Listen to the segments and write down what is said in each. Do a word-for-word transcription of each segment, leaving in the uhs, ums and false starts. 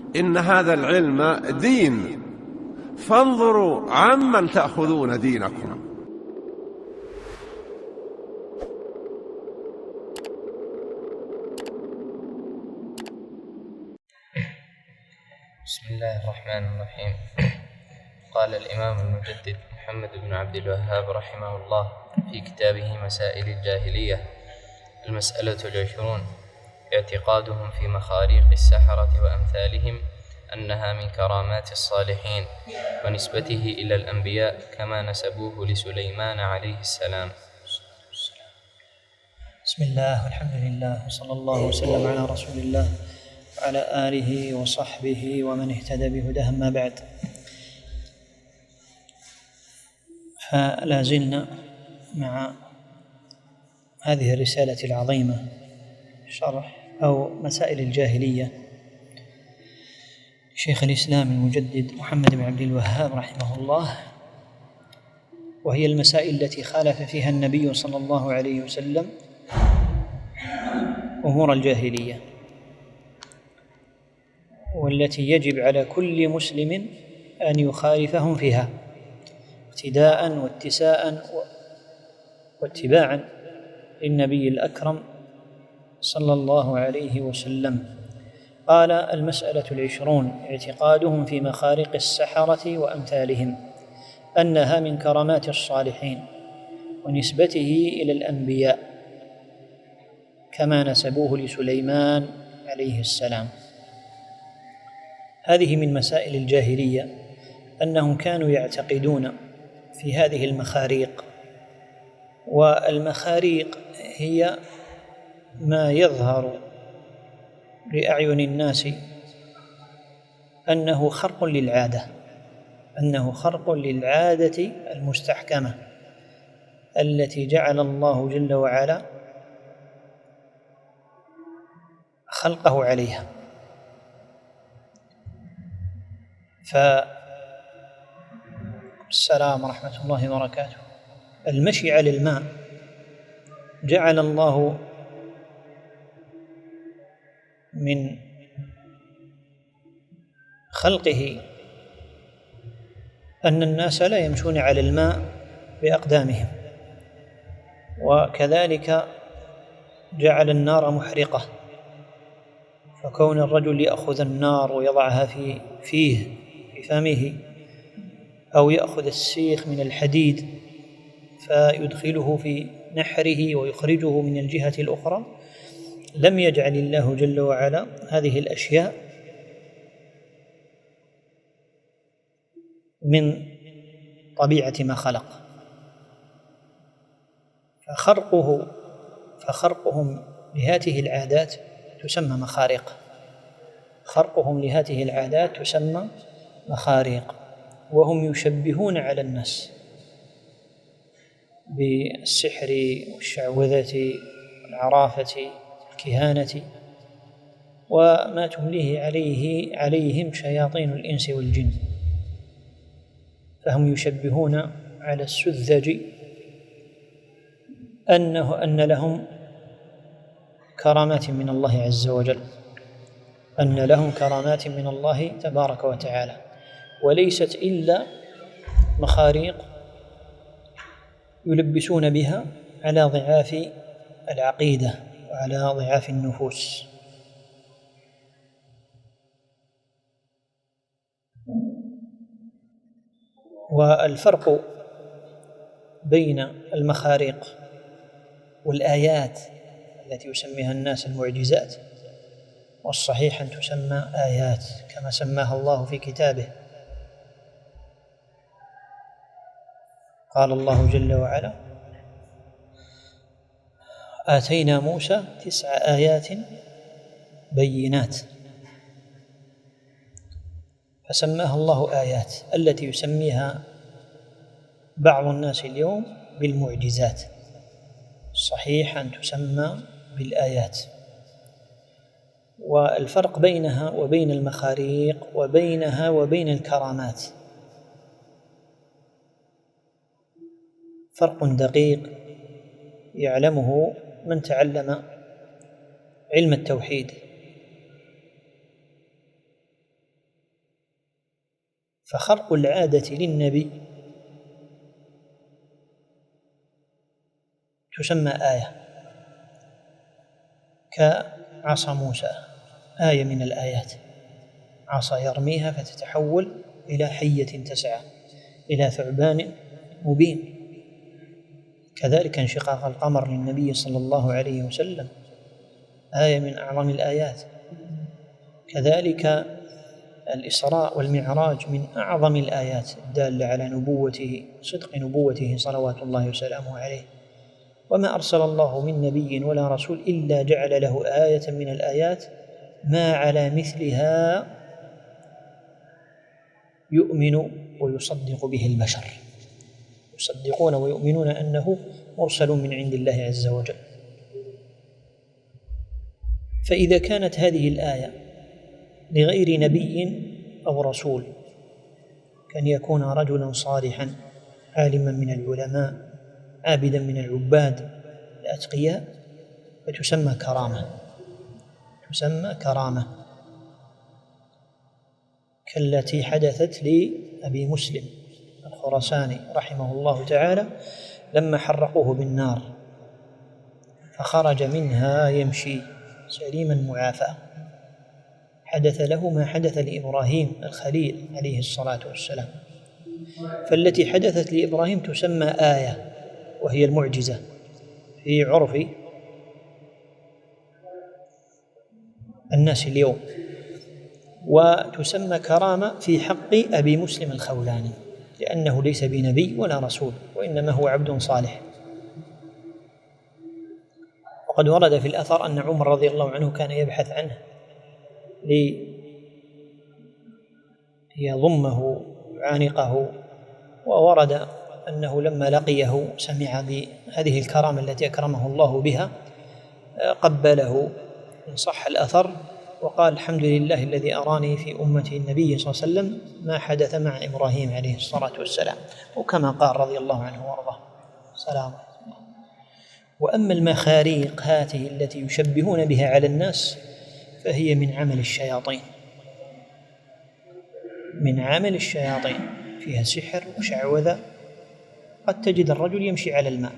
إن هذا العلم دين، فانظروا عمن تأخذون دينكم. بسم الله الرحمن الرحيم. قال الإمام المجدد محمد بن عبد الوهاب رحمه الله في كتابه مسائل الجاهلية: المسألة العشرون: اعتقادهم في مخاريق السحرة وأمثالهم أنها من كرامات الصالحين ونسبته إلى الأنبياء كما نسبوه لسليمان عليه السلام. بسم الله والحمد لله وصلى الله وسلم على رسول الله وعلى آله وصحبه ومن اهتدى بهداه، أما بعد. فلا زلنا مع هذه الرسالة العظيمة، شرح أو مسائل الجاهلية، شيخ الإسلام المجدد محمد بن عبد الوهاب رحمه الله، وهي المسائل التي خالف فيها النبي صلى الله عليه وسلم أمور الجاهلية، والتي يجب على كل مسلم أن يخالفهم فيها اقتداء واتساء واتباعا للنبي الأكرم صلى الله عليه وسلم. قال: المسألة العشرون: اعتقادهم في مخارق السحرة وأمثالهم أنها من كرامات الصالحين ونسبته إلى الأنبياء كما نسبوه لسليمان عليه السلام. هذه من مسائل الجاهلية، أنهم كانوا يعتقدون في هذه المخاريق، والمخاريق هي ما يظهر لأعين الناس أنه خرق للعادة أنه خرق للعادة المستحكمة التي جعل الله جل وعلا خلقه عليها. فالسلام ورحمة الله وبركاته. المشي على الماء جعل الله من خلقه أن الناس لا يمشون على الماء بأقدامهم، وكذلك جعل النار محرقة، فكون الرجل يأخذ النار ويضعها في فيه في فمه، أو يأخذ السيخ من الحديد فيدخله في نحره ويخرجه من الجهة الأخرى، لم يجعل الله جل وعلا هذه الأشياء من طبيعة ما خلق، فخرقه فخرقهم لهذه العادات تسمى مخارق خرقهم لهذه العادات تسمى مخارق وهم يشبهون على الناس بالسحر والشعوذة والعرافة والكهانة وما تمليه عليه عليهم شياطين الإنس والجن، فهم يشبهون على السذج أنه أن لهم كرامات من الله عز وجل أن لهم كرامات من الله تبارك وتعالى، وليست إلا مخاريق يلبسون بها على ضعاف العقيدة وعلى ضعاف النفوس. والفرق بين المخاريق والآيات التي يسميها الناس المعجزات، والصحيح أن تسمى آيات كما سماها الله في كتابه. قال الله جل وعلا: آتينا موسى تسع آيات بينات، فسماها الله آيات التي يسميها بعض الناس اليوم بالمعجزات، صحيح أن تسمى بالآيات. والفرق بينها وبين المخاريق وبينها وبين الكرامات فرق دقيق يعلمه من تعلم علم التوحيد، فخرق العادة للنبي تسمى آية، كعصا موسى آية من الآيات، عصا يرميها فتتحول إلى حية تسعى، إلى ثعبان مبين. كذلك انشقاق القمر للنبي صلى الله عليه وسلم آية من أعظم الآيات. كذلك الإسراء والمعراج من أعظم الآيات الدالة على نبوته، صدق نبوته صلوات الله وسلامه عليه. وما أرسل الله من نبي ولا رسول إلا جعل له آية من الآيات ما على مثلها يؤمن ويصدق به البشر، يصدقون ويؤمنون أنه مرسل من عند الله عز وجل. فإذا كانت هذه الآية لغير نبي أو رسول، كان يكون رجلا صالحا عالما من العلماء عابدا من العباد الأتقياء، فتسمى كرامة، تسمى كرامة كالتي حدثت لأبي مسلم الخراساني رحمه الله تعالى لما حرقوه بالنار فخرج منها يمشي سليما معافى، حدث له ما حدث لإبراهيم الخليل عليه الصلاة والسلام. فالتي حدثت لإبراهيم تسمى آية، وهي المعجزة في عرف الناس اليوم، وتسمى كرامة في حق أبي مسلم الخولاني، لأنه ليس بنبي ولا رسول، وإنما هو عبد صالح. وقد ورد في الأثر أن عمر رضي الله عنه كان يبحث عنه ليضمه عانقه، وورد أنه لما لقيه سمع بهذه الكرامة التي أكرمه الله بها قبله إن صح الأثر، وقال الحمد لله الذي أراني في أمة النبي صلى الله عليه وسلم ما حدث مع إبراهيم عليه الصلاة والسلام، وكما قال رضي الله عنه وارضاه سلام. وأما المخاريق هذه التي يشبهون بها على الناس فهي من عمل الشياطين، من عمل الشياطين، فيها سحر وشعوذة. قد تجد الرجل يمشي على الماء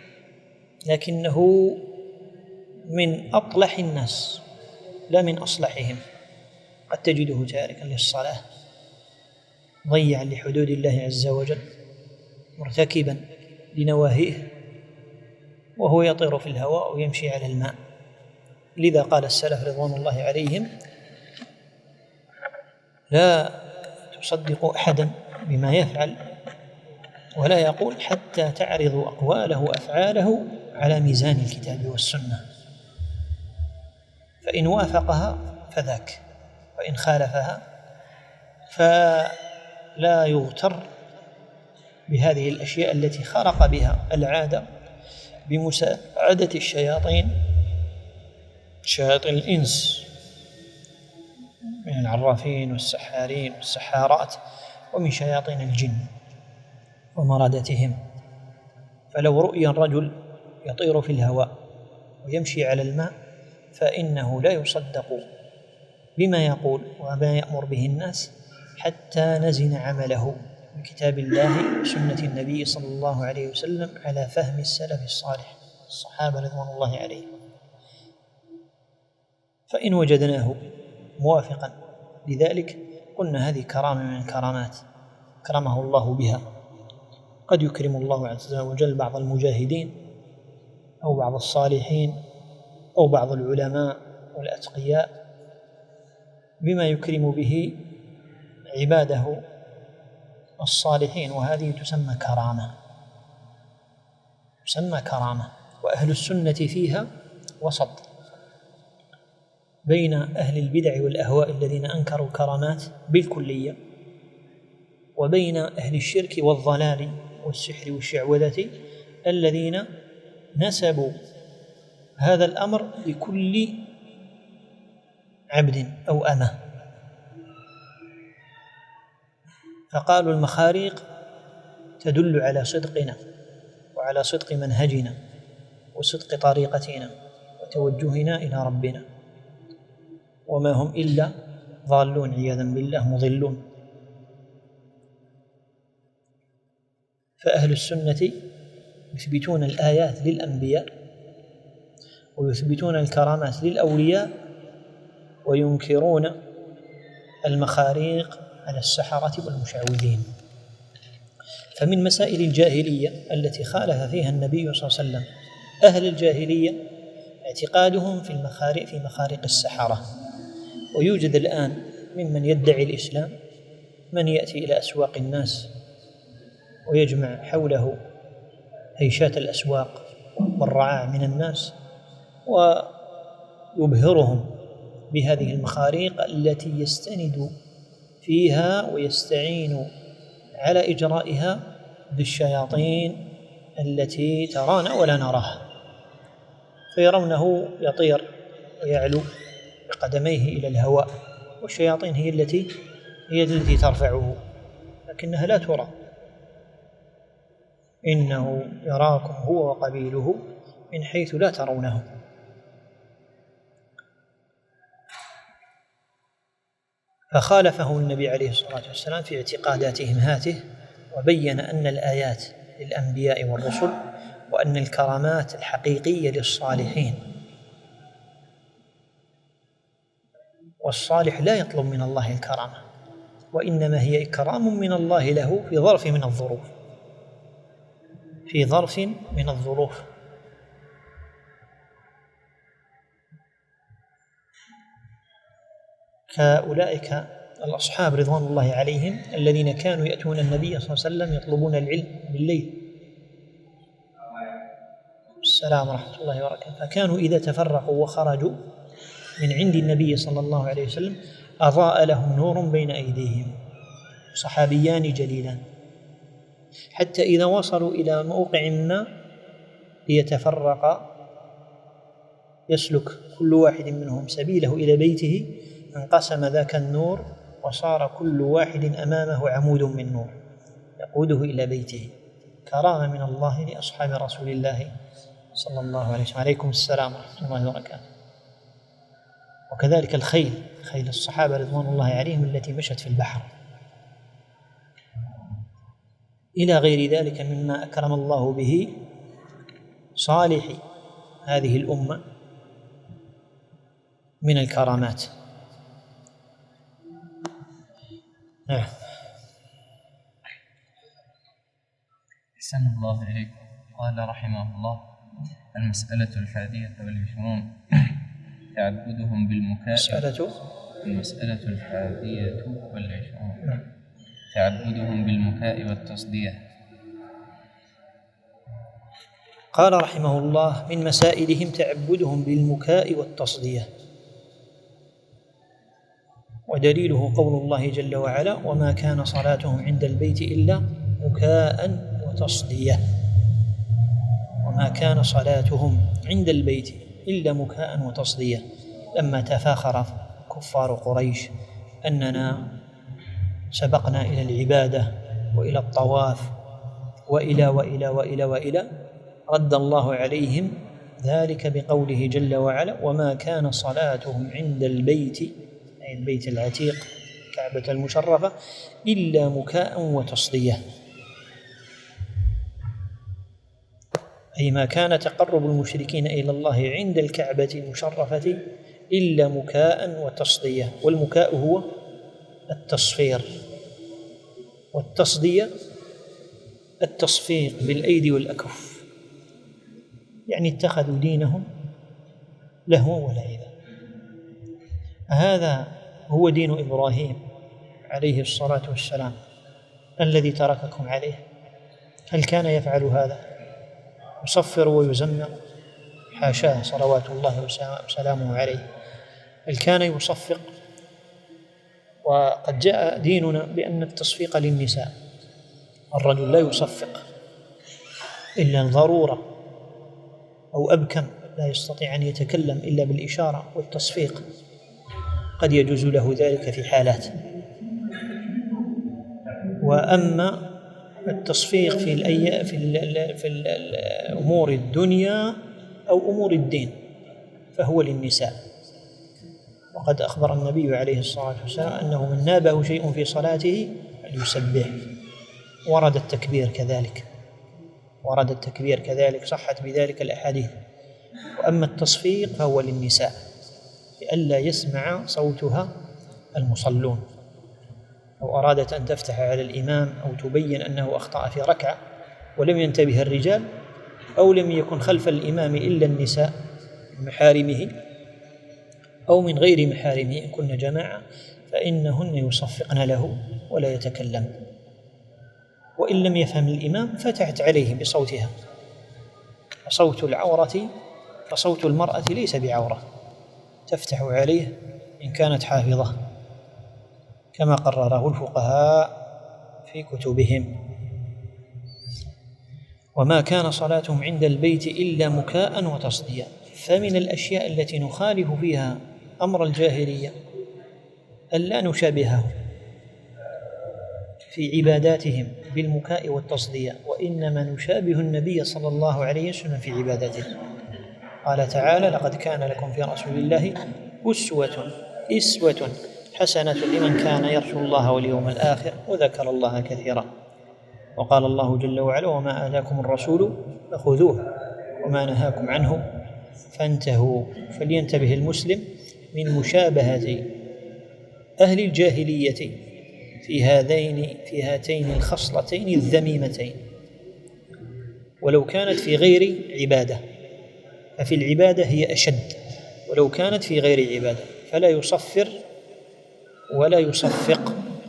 لكنه من أطلح الناس لا من أصلحهم، قد تجده تاركا للصلاة، ضيعا لحدود الله عز وجل، مرتكبا لنواهيه، وهو يطير في الهواء ويمشي على الماء. لذا قال السلف رضوان الله عليهم لا تصدق أحدا بما يفعل ولا يقول حتى تعرضوا أقواله وأفعاله على ميزان الكتاب والسنة، فإن وافقها فذاك، وإن خالفها فلا يغتر بهذه الأشياء التي خرق بها العادة بمساعدة الشياطين، شياطين الإنس من العرافين والسحارين والسحارات، ومن شياطين الجن ومرادتهم. فلو رؤي الرجل يطير في الهواء ويمشي على الماء فإنه لا يصدق بما يقول وما يأمر به الناس حتى نزن عمله بكتاب الله وسنة النبي صلى الله عليه وسلم على فهم السلف الصالح الصحابة رضوان الله عليهم. فإن وجدناه موافقا لذلك قلنا هذه كرامة من الكرامات كرمه الله بها. قد يكرم الله عز وجل بعض المجاهدين أو بعض الصالحين أو بعض العلماء والأتقياء بما يكرم به عباده الصالحين، وهذه تسمى كرامة، تسمى كرامة. وأهل السنة فيها وسط بين أهل البدع والأهواء الذين أنكروا الكرامات بالكلية، وبين أهل الشرك والضلال والسحر والشعوذة الذين نسبوا هذا الأمر لكل عبد أو أمة، فقالوا المخاريق تدل على صدقنا وعلى صدق منهجنا وصدق طريقتنا وتوجهنا إلى ربنا، وما هم إلا ضالون عياذا بالله مضلون. فأهل السنة يثبتون الآيات للأنبياء ويثبتون الكرامات للأولياء وينكرون المخاريق على السحرة والمشعوذين. فمن مسائل الجاهلية التي خالف فيها النبي صلى الله عليه وسلم أهل الجاهلية اعتقادهم في المخارق في مخارق السحرة. ويوجد الآن ممن يدعي الإسلام من يأتي إلى أسواق الناس ويجمع حوله هيشات الأسواق والرعاع من الناس ويبهرهم بهذه المخاريق التي يستند فيها ويستعين على إجرائها بالشياطين التي ترانا ولا نراها، فيرونه يطير ويعلو بقدميه إلى الهواء، والشياطين هي التي هي التي ترفعه لكنها لا ترى. إنه يراكم هو وقبيله من حيث لا ترونه. فخالفه النبي عليه الصلاة والسلام في اعتقاداتهم هاته، وبين أن الآيات للأنبياء والرسل، وأن الكرامات الحقيقية للصالحين، والصالح لا يطلب من الله الكرامة، وإنما هي إكرام من الله له في ظرف من الظروف في ظرف من الظروف كأولئك الأصحاب رضوان الله عليهم الذين كانوا يأتون النبي صلى الله عليه وسلم يطلبون العلم بالليل. السلام ورحمة الله وبركاته. فكانوا إذا تفرقوا وخرجوا من عند النبي صلى الله عليه وسلم أضاء لهم نور بين أيديهم، صحابيان جليلان، حتى إذا وصلوا إلى موقع ما ليتفرقا يسلك كل واحد منهم سبيله إلى بيته، انقسم ذاك النور وصار كل واحد أمامه عمود من نور يقوده إلى بيته، كرامة من الله لأصحاب رسول الله صلى الله عليه وسلم. عليكم السلام ورحمة الله وبركاته. وكذلك الخيل، خيل الصحابة رضوان الله عليهم التي مشت في البحر، إلى غير ذلك مما أكرم الله به صالح هذه الأمة من الكرامات. نعم. أحسن الله إليكم. قال رحمه الله: المسألة الحادية والعشرون تعبدهم بالمكاء. مسألة المسألة الحادية والعشرون تعبدهم بالمكاء والتصدية. قال رحمه الله: من مسائلهم تعبدهم بالمكاء والتصدية، ودليله قول الله جل وعلا: وما كان صلاتهم عند البيت إلا مكاء وتصدية. وما كان صلاتهم عند البيت إلا مكاء وتصدية، لما تفاخر كفار قريش أننا سبقنا إلى العبادة وإلى الطواف وإلى وإلى وإلى وإلى، رد الله عليهم ذلك بقوله جل وعلا: وما كان صلاتهم عند البيت، أي البيت العتيق كعبة المشرفة، إلا مكاء وتصدية، أي ما كان تقرب المشركين إلى الله عند الكعبة المشرفة إلا مكاء وتصدية. والمكاء هو التصفير، والتصدية التصفيق بالأيدي والأكف، يعني اتخذوا دينهم لهوا ولعبا. هذا هو دين إبراهيم عليه الصلاة والسلام الذي ترككم عليه. هل كان يفعل هذا؟ يصفر ويزمر؟ حاشاه صلوات الله وسلامه عليه. هل كان يصفق؟ وقد جاء ديننا بأن التصفيق للنساء، الرجل لا يصفق إلا ضرورة أو أبكم، لا يستطيع أن يتكلم إلا بالإشارة والتصفيق، قد يجوز له ذلك في حالات. وأما التصفيق في الأي... في ال... في الأمور الدنيا أو أمور الدين فهو للنساء. وقد أخبر النبي عليه الصلاة والسلام أنه من نابه شيء في صلاته فليسبح، ورد التكبير كذلك. ورد التكبير كذلك، صحت بذلك الأحاديث. وأما التصفيق فهو للنساء لئلا يسمع صوتها المصلون. أو أرادت أن تفتح على الإمام أو تبين أنه أخطأ في ركعة ولم ينتبه الرجال، أو لم يكن خلف الإمام إلا النساء من محارمه أو من غير محارمه إن كن جماعة، فإنهن يصفقن له ولا يتكلم. وإن لم يفهم الإمام فتحت عليه بصوتها. فصوت العورة فصوت المرأة ليس بعورة، تفتح عليه إن كانت حافظة كما قرره الفقهاء في كتبهم. وما كان صلاتهم عند البيت إلا مكاء وتصديا. فمن الأشياء التي نخالف فيها أمر الجاهلية ألا نشابههم في عباداتهم بالمكاء والتصدية، وإنما نشابه النبي صلى الله عليه وسلم في عبادته. قال تعالى: لقد كان لكم في رسول الله أسوة إسوة حسنة لمن كان يرجو الله واليوم الآخر وذكر الله كثيرا. وقال الله جل وعلا: وما آتاكم الرسول فخذوه وما نهاكم عنه فانتهوا. فلينتبه المسلم من مشابهة أهل الجاهلية في هذين في هاتين الخصلتين الذميمتين، ولو كانت في غير عبادة ففي العبادة هي أشد، ولو كانت في غير عبادة فلا يصفر ولا يصفق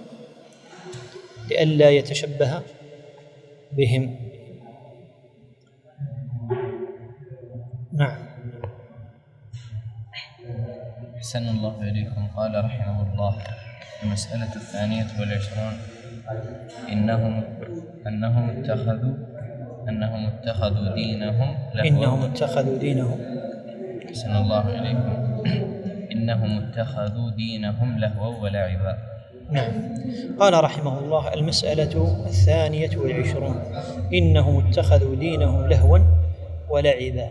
لئلا يتشبه بهم. نعم. أحسن الله إليكم. قال رحمه الله: المسألة الثانية والعشرون: إنهم أنهم اتخذوا أنهم اتخذوا دينهم لهوا إنهم اتخذوا دينهم أحسن الله إليكم إنهم اتخذوا دينهم لهوا ولعبا. نعم. قال رحمه الله: المسألة الثانية والعشرون: إنهم اتخذوا دينهم لهوا ولعبا.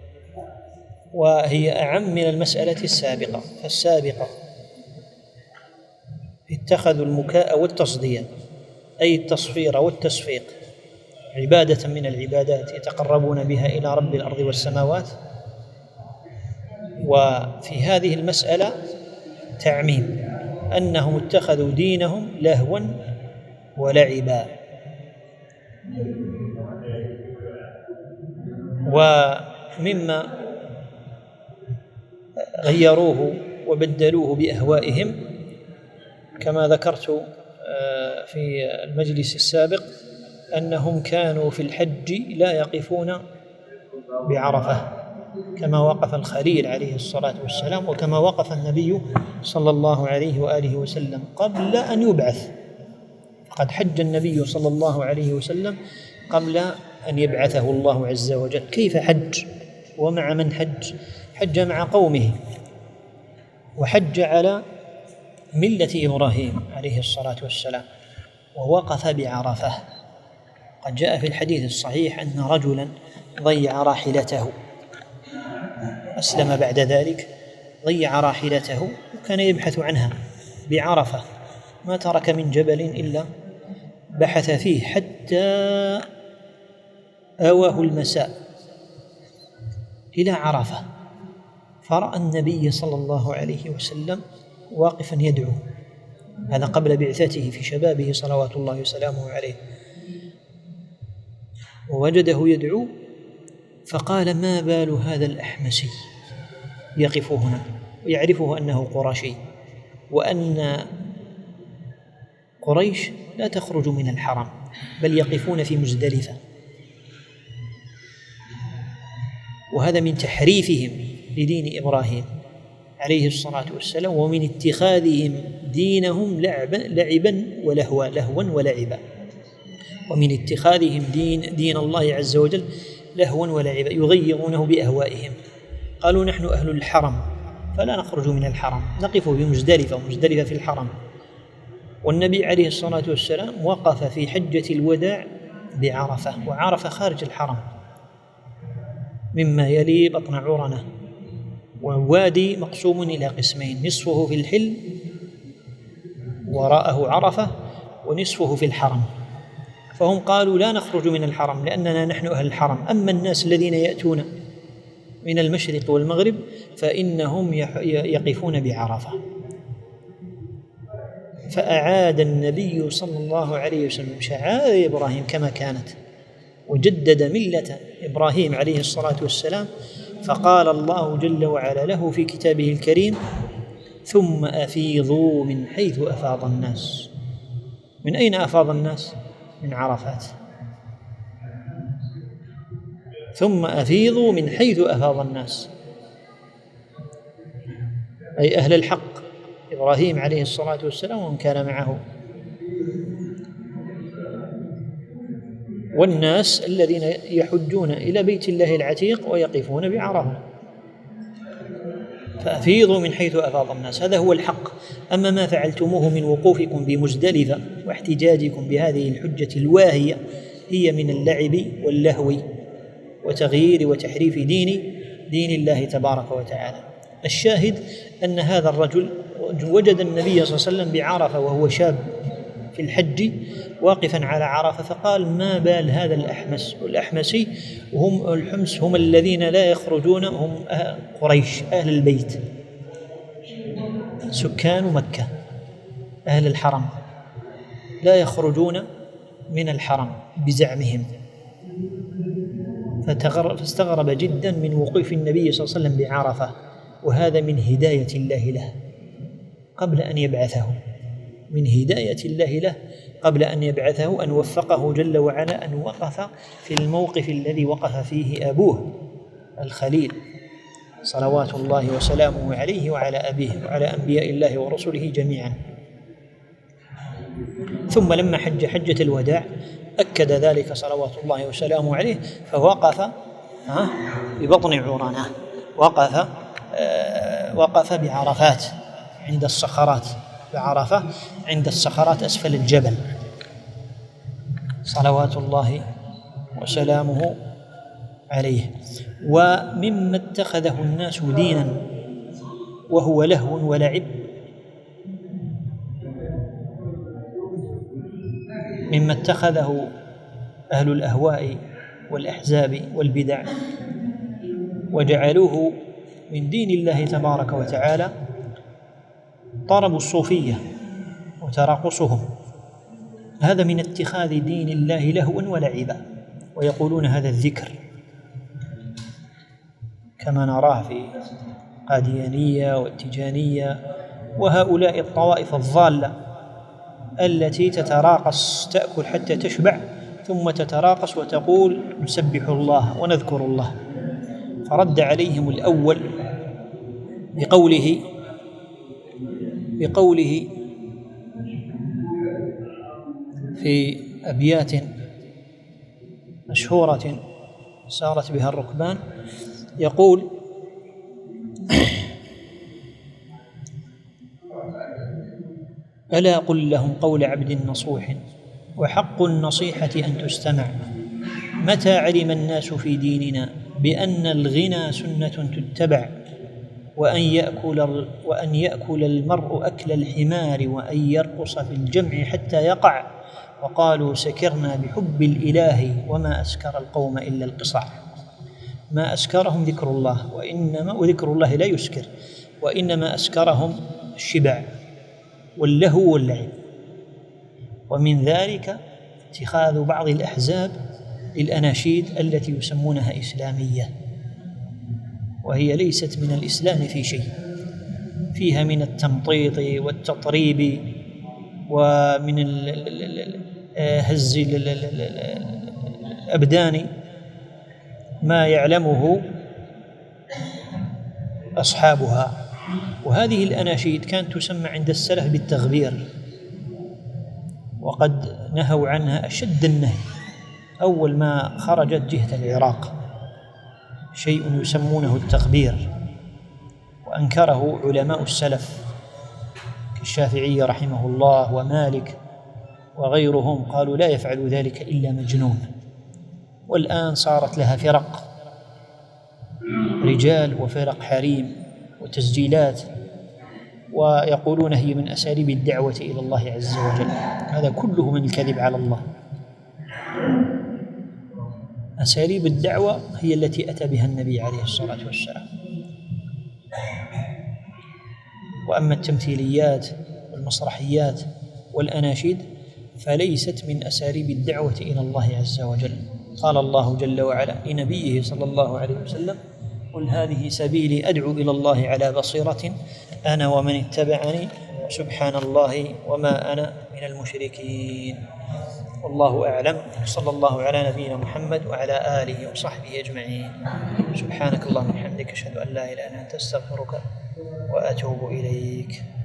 وهي أعم من المسألة السابقة. فالسابقة اتخذوا المكاء والتصدية، أي التصفير والتصفيق، عبادة من العبادات يتقربون بها إلى رب الأرض والسماوات. وفي هذه المسألة تعميم، أنهم اتخذوا دينهم لهوا ولعبا. ومما غيروه وبدلوه بأهوائهم كما ذكرت في المجلس السابق أنهم كانوا في الحج لا يقفون بعرفة كما وقف الخليل عليه الصلاة والسلام، وكما وقف النبي صلى الله عليه وآله وسلم قبل أن يبعث. قد حج النبي صلى الله عليه وسلم قبل أن يبعثه الله عز وجل. كيف حج ومع من حج؟ حج مع قومه، وحج على ملة إبراهيم عليه الصلاة والسلام، ووقف بعرفة. قد جاء في الحديث الصحيح أن رجلا ضيع راحلته، أسلم بعد ذلك، ضيع راحلته وكان يبحث عنها بعرفة، ما ترك من جبل إلا بحث فيه حتى آواه المساء إلى عرفة، فرأى النبي صلى الله عليه وسلم واقفا يدعو. هذا قبل بعثته في شبابه صلوات الله وسلامه عليه، ووجده يدعو فقال: ما بال هذا الأحمسي يقف هنا؟ ويعرفه أنه قرشي، وأن قريش لا تخرج من الحرم بل يقفون في مزدلفة. وهذا من تحريفهم لدين إبراهيم عليه الصلاة والسلام، ومن اتخاذهم دينهم لعبا, لعبا ولهوا لهوا ولعبا ومن اتخاذهم دين, دين الله عز وجل لهوا ولعبا، يغيرونه بأهوائهم. قالوا: نحن أهل الحرم فلا نخرج من الحرم، نقف بمزدلفة، ومزدلفة في الحرم. والنبي عليه الصلاة والسلام وقف في حجة الوداع بعرفة، وعرفة خارج الحرم مما يلي بطن عرنة، ووادي مقسوم إلى قسمين، نصفه في الحل وراءه عرفة ونصفه في الحرم. فهم قالوا لا نخرج من الحرم لأننا نحن أهل الحرم. أما الناس الذين يأتون من المشرق والمغرب فإنهم يقفون بعرفة. فأعاد النبي صلى الله عليه وسلم شعائر إبراهيم كما كانت، وجدد ملة إبراهيم عليه الصلاة والسلام. فقال الله جل وعلا له في كتابه الكريم: ثم أفيضوا من حيث أفاض الناس. من أين أفاض الناس؟ من عرفات. ثم أفيضوا من حيث أفاض الناس، أي أهل الحق إبراهيم عليه الصلاة والسلام ومن كان معه، والناس الذين يحجون إلى بيت الله العتيق ويقفون بعرفة. فأفيضوا من حيث أفاض الناس، هذا هو الحق. أما ما فعلتموه من وقوفكم بمزدلفة واحتجاجكم بهذه الحجة الواهية هي من اللعب واللهو وتغيير وتحريف دين دين الله تبارك وتعالى. الشاهد أن هذا الرجل وجد النبي صلى الله عليه وسلم بعرفة وهو شاب في الحج واقفا على عرفة، فقال: ما بال هذا الأحمس؟ والأحمسي هم الحمس هم الذين لا يخرجون، هم قريش أهل البيت سكان مكة أهل الحرم، لا يخرجون من الحرم بزعمهم. فاستغرب جدا من وقوف النبي صلى الله عليه وسلم بعرفة، وهذا من هداية الله له قبل أن يبعثه، من هداية الله له قبل أن يبعثه، أن وفقه جل وعلا أن وقف في الموقف الذي وقف فيه أبوه الخليل صلوات الله وسلامه عليه وعلى أبيه وعلى أنبياء الله ورسله جميعا. ثم لما حج حجة الوداع أكد ذلك صلوات الله وسلامه عليه، فوقف ببطن عرانة، وقف آه وقف بعرفات عند الصخرات، بعرفة عند الصخرات أسفل الجبل صلوات الله وسلامه عليه. ومما اتخذه الناس دينا وهو لهو ولعب، مما اتخذه أهل الأهواء والأحزاب والبدع وجعلوه من دين الله تبارك وتعالى، طرب الصوفية وتراقصهم، هذا من اتخاذ دين الله لهوا ولعبا، ويقولون هذا الذكر كما نراه في قاديانية والتجانية وهؤلاء الطوائف الضالة التي تتراقص، تأكل حتى تشبع ثم تتراقص وتقول نسبح الله ونذكر الله. فرد عليهم الأول بقوله بقوله في أبيات مشهورة سارت بها الركبان، يقول: ألا قل لهم قول عبد نصوح وحق النصيحة أن تستمع، متى علم الناس في ديننا بأن الغنى سنة تتبع، وأن يأكل, وأن يأكل المرء أكل الحمار، وأن يرقص في الجمع حتى يقع، وقالوا سكرنا بحب الإله وما أسكر القوم إلا القصع. ما أسكرهم ذكر الله، وإنما وذكر الله لا يسكر، وإنما أسكرهم الشبع واللهو واللعب. ومن ذلك اتخاذ بعض الأحزاب للأناشيد التي يسمونها إسلامية، وهي ليست من الإسلام في شيء، فيها من التمطيط والتطريب ومن هز الأبدان ما يعلمه أصحابها. وهذه الأناشيد كانت تسمى عند السلف بالتغبير، وقد نهوا عنها أشد النهي أول ما خرجت جهة العراق، شيء يسمونه التغبير، وأنكره علماء السلف كالشافعي رحمه الله ومالك وغيرهم، قالوا لا يفعل ذلك إلا مجنون. والآن صارت لها فرق رجال وفرق حريم وتسجيلات، ويقولون هي من أساليب الدعوة إلى الله عز وجل. هذا كله من الكذب على الله. أساليب الدعوة هي التي أتى بها النبي عليه الصلاة والسلام. وأما التمثيليات والمسرحيات والأناشيد فليست من أساليب الدعوة إلى الله عز وجل. قال الله جل وعلا لنبيه صلى الله عليه وسلم: قل هذه سبيلي أدعو إلى الله على بصيرة أنا ومن اتبعني سبحان الله وما أنا من المشركين. والله أعلم. صلى الله على نبينا محمد وعلى آله وصحبه أجمعين. سبحانك اللهم وبحمدك أشهد أن لا إله إلا أنت أستغفرك وأتوب إليك.